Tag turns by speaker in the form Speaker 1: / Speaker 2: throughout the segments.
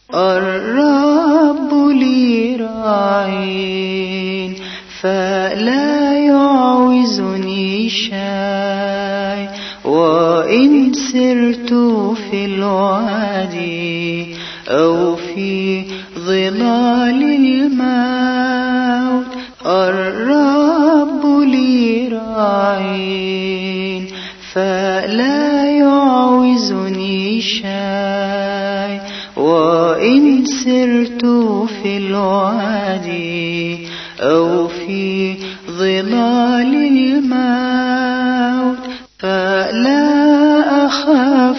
Speaker 1: الرب لي راعٍ فلا يعوزني شيء، وإن سرت في الوادي أو في ظلال الموت. الرب لي راعٍ فلا يعوزني شيء، وإن سرت في الوادي أو في ظلال الموت فلا أخاف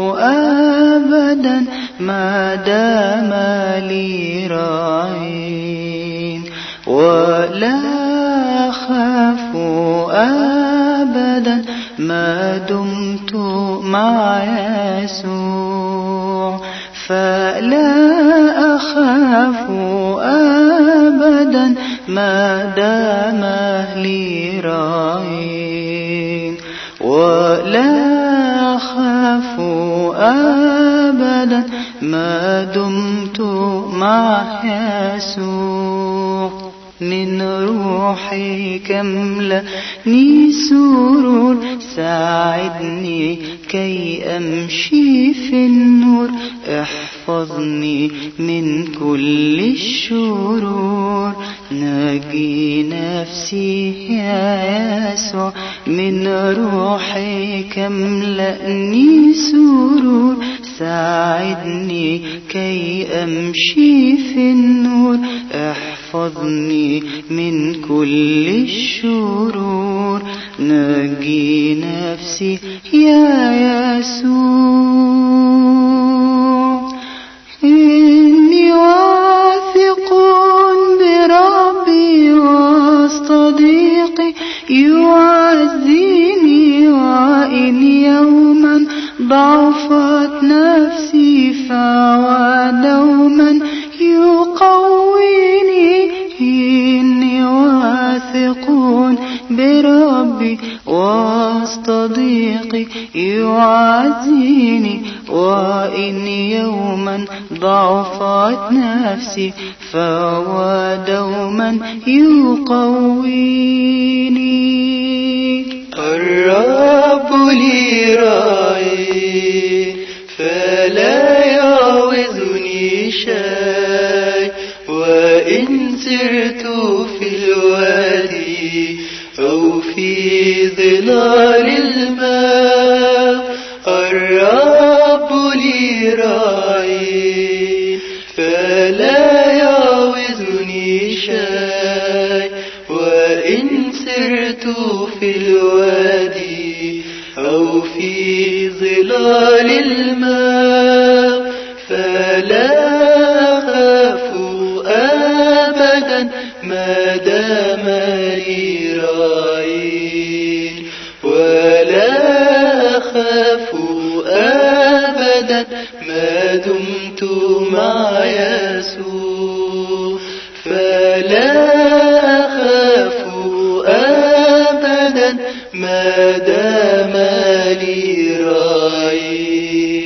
Speaker 1: أبدا ما دام لي راعٍ، ولا أخاف أبدا ما دمت مع يسوع. فلا أخاف أبدا ما دام لي راعٍ، ولا أخاف أبدا ما دمت مع يسوع. من روحك املأني سرور، ساعدني كي أمشي في النور، احفظني من كل الشرور. نجي نفسي يا يسوع، من روحك املأني سرور، ساعدني كي أمشي في النور، احفظني من كل الشرور. نجي نفسي يا يسوع. إني واثق بربي وصديقي يعزيني، وإن يوما ضعفت نفسي فهو دوما يقويني. إني واثق بربي وصديقي يعزيني، وإن يوما ضعفت نفسي فهو دوما يقويني.
Speaker 2: الرب لي راعٍ فلا يعوزني شيء، وإن سرت في الوادي أو في ظلال الماء. الرب لي راعٍ فلا يعوزني شيء، وإن سرت في الوادي أو في ظلال الماء فلا أخاف أبدا ما دام لي راعٍ، ولا أخاف أبدا ما دمت مع يسوع. فلا أخاف أبدا ما دام لي راعٍ،